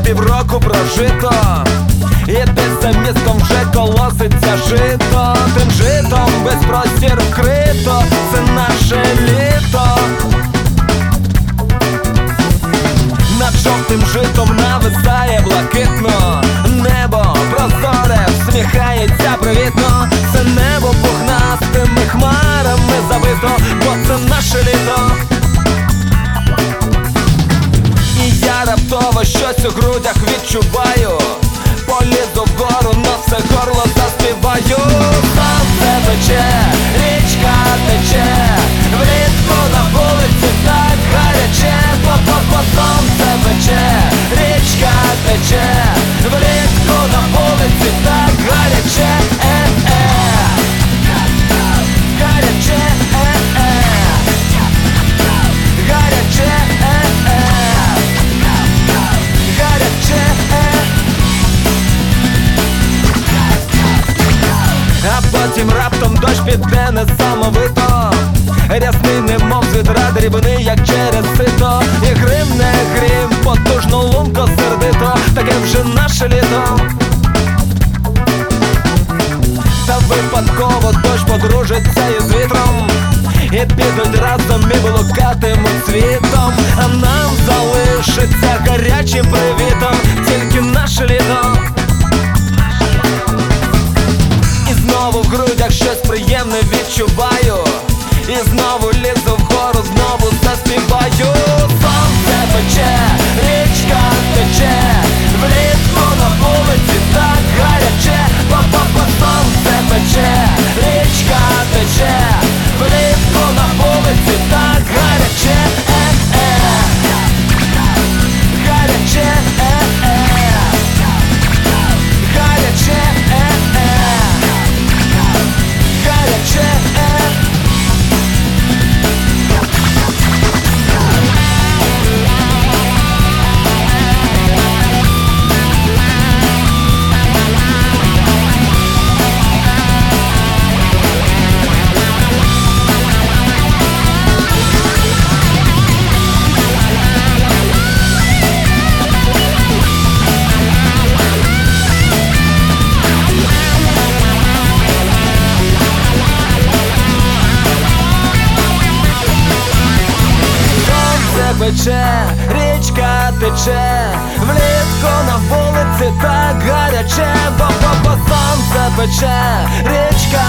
півроку прожито, і десь за містом вже колоситься жито. Тим житом весь простір вкрито, це наше літо. Над жовтим житом нависає блакитно небо, прозоре, всміхається привітно. Це небо пухнастими хмарами забито, бо це наше літо. І я раптово щось у грудях відчуваю, полізу вгору, на все горло заспіваю. Сонце пече, річка тече, влітку на вулиці так гаряче. По-по-по сонце пече, річка тече, влітку на вулиці так гаряче. Гаряче, гаряче, гаряче. А потім раптом дощ піде несамовито, рясний немов з відра, дрібний, як через сито. І грим не грім, потужно лунко сердито, таке вже наше літо. Та випадково дощ подружиться із вітром, і підуть разом і блукатимуть світом. А нам залишиться гарячим привітом тільки наше літо. І знову в грудях щось приємне відчуваю, і знову лізу вгору, знову заспіваю. Сонце пече, річка тече, влітку на вулиці так гаряче. По-по-по сонце пече, річка тече, влітку на вулиці так гаряче. Гаряче, гаряче, гаряче. Пече, річка тече, влітку на вулиці так гаряче. Бо сонце пече, річка